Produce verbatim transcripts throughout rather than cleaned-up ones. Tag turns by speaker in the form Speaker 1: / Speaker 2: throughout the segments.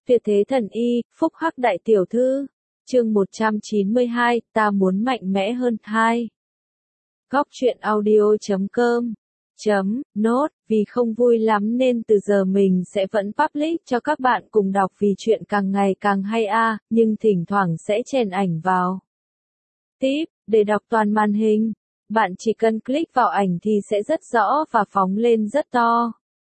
Speaker 1: Tuyệt thế thần y, phúc hắc đại tiểu thư. Chương một trăm chín mươi hai, ta muốn mạnh mẽ hơn hai. Góc truyện audio chấm com chấm nốt, vì không vui lắm nên từ giờ mình sẽ vẫn public cho các bạn cùng đọc vì chuyện càng ngày càng hay a, à, nhưng thỉnh thoảng sẽ chèn ảnh vào. Tip, để đọc toàn màn hình, bạn chỉ cần click vào ảnh thì sẽ rất rõ và phóng lên rất to.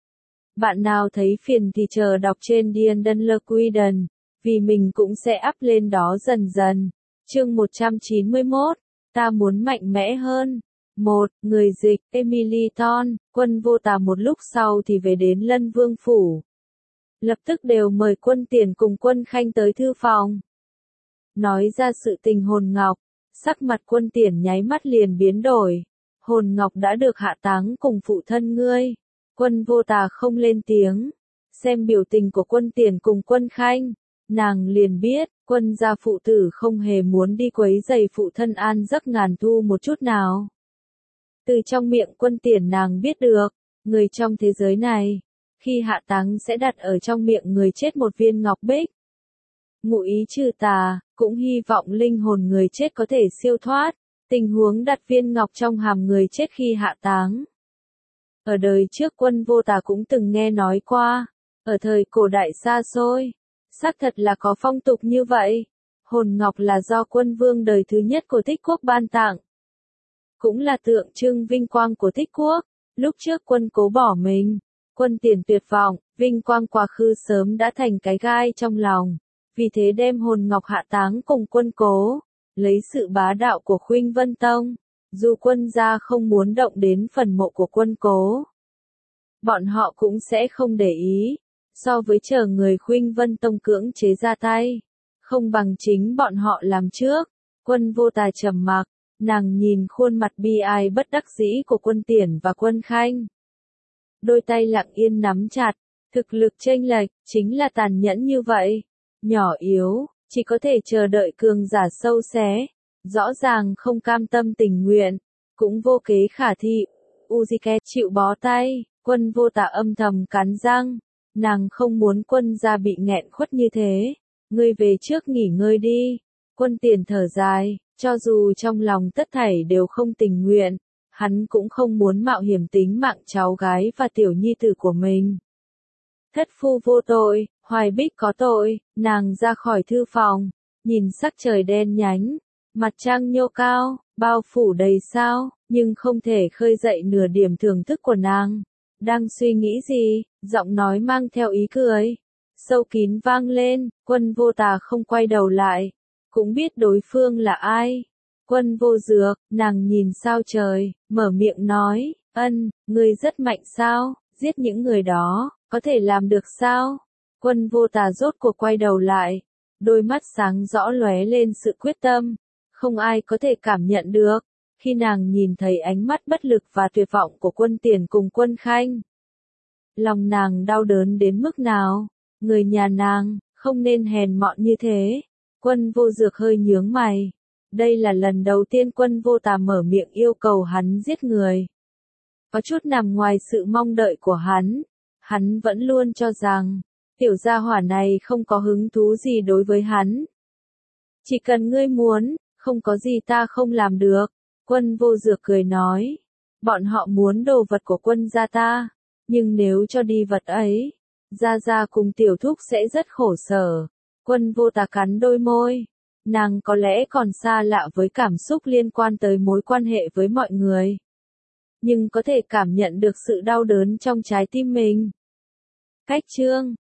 Speaker 1: Bạn nào thấy phiền thì chờ đọc trên Diendon Lequiden, vì mình cũng sẽ up lên đó dần dần. Chương một trăm chín mươi mốt, ta muốn mạnh mẽ hơn. một. Người dịch, Emily Thorne, Quân Vô Tà một lúc sau thì về đến Lân Vương Phủ. Lập tức đều mời Quân Tiền cùng Quân Khanh tới thư phòng. Nói ra sự tình Hồn Ngọc, sắc mặt Quân Tiền nháy mắt liền biến đổi. Hồn Ngọc đã được hạ táng cùng phụ thân ngươi. Quân Vô Tà không lên tiếng. Xem biểu tình của Quân Tiền cùng Quân Khanh, nàng liền biết, Quân gia phụ tử không hề muốn đi quấy rầy phụ thân an giấc ngàn thu một chút nào. Từ trong miệng Quân Tiền nàng biết được, người trong thế giới này, khi hạ táng sẽ đặt ở trong miệng người chết một viên ngọc bích. Ngụ ý trừ tà, cũng hy vọng linh hồn người chết có thể siêu thoát, tình huống đặt viên ngọc trong hàm người chết khi hạ táng. Ở đời trước Quân Vô Tà cũng từng nghe nói qua, ở thời cổ đại xa xôi, xác thật là có phong tục như vậy. Hồn ngọc là do Quân Vương đời thứ nhất của Thích Quốc ban tặng. Cũng là tượng trưng vinh quang của Thích Quốc. Lúc trước Quân Cố bỏ mình, Quân Tiền tuyệt vọng, vinh quang quá khứ sớm đã thành cái gai trong lòng. Vì thế đem hồn ngọc hạ táng cùng Quân Cố, lấy sự bá đạo của Khuynh Vân Tông. Dù Quân gia không muốn động đến phần mộ của Quân Cố, bọn họ cũng sẽ không để ý. So với chờ người Khuynh Vân Tông cưỡng chế ra tay, không bằng chính bọn họ làm trước. Quân Vô Tà trầm mặc, nàng nhìn khuôn mặt bi ai bất đắc dĩ của Quân Tiền và Quân Khanh. Đôi tay lặng yên nắm chặt, thực lực chênh lệch, chính là tàn nhẫn như vậy. Nhỏ yếu, chỉ có thể chờ đợi cường giả sâu xé. Rõ ràng không cam tâm tình nguyện, cũng vô kế khả thi. Uzike chịu bó tay, Quân Vô Tà âm thầm cắn răng. Nàng không muốn Quân gia bị nghẹn khuất như thế. Ngươi về trước nghỉ ngơi đi. Quân Tiền thở dài, cho dù trong lòng tất thảy đều không tình nguyện, hắn cũng không muốn mạo hiểm tính mạng cháu gái và tiểu nhi tử của mình. Thất phu vô tội, Hoài Bích có tội. Nàng ra khỏi thư phòng, nhìn sắc trời đen nhánh, mặt trăng nhô cao, bao phủ đầy sao, nhưng không thể khơi dậy nửa điểm thưởng thức của nàng. Đang suy nghĩ gì, giọng nói mang theo ý cười sâu kín vang lên. Quân Vô Tà không quay đầu lại, cũng biết đối phương là ai. Quân Vô Dược, nàng nhìn sao trời, mở miệng nói, ân, ngươi rất mạnh sao, giết những người đó, có thể làm được sao? Quân Vô Tà rốt cuộc quay đầu lại, đôi mắt sáng rõ lóe lên sự quyết tâm. Không ai có thể cảm nhận được, khi nàng nhìn thấy ánh mắt bất lực và tuyệt vọng của Quân Tiền cùng Quân Khanh. Lòng nàng đau đớn đến mức nào, người nhà nàng, không nên hèn mọn như thế. Quân Vô Dược hơi nhướng mày. Đây là lần đầu tiên Quân Vô Tà mở miệng yêu cầu hắn giết người. Có chút nằm ngoài sự mong đợi của hắn. Hắn vẫn luôn cho rằng, tiểu gia hỏa này không có hứng thú gì đối với hắn. Chỉ cần ngươi muốn, không có gì ta không làm được. Quân Vô Dược cười nói. Bọn họ muốn đồ vật của Quân gia ta. Nhưng nếu cho đi vật ấy, Gia Gia cùng tiểu thúc sẽ rất khổ sở. Quân Vô Tà cắn đôi môi. Nàng có lẽ còn xa lạ với cảm xúc liên quan tới mối quan hệ với mọi người. Nhưng có thể cảm nhận được sự đau đớn trong trái tim mình. Cách chương,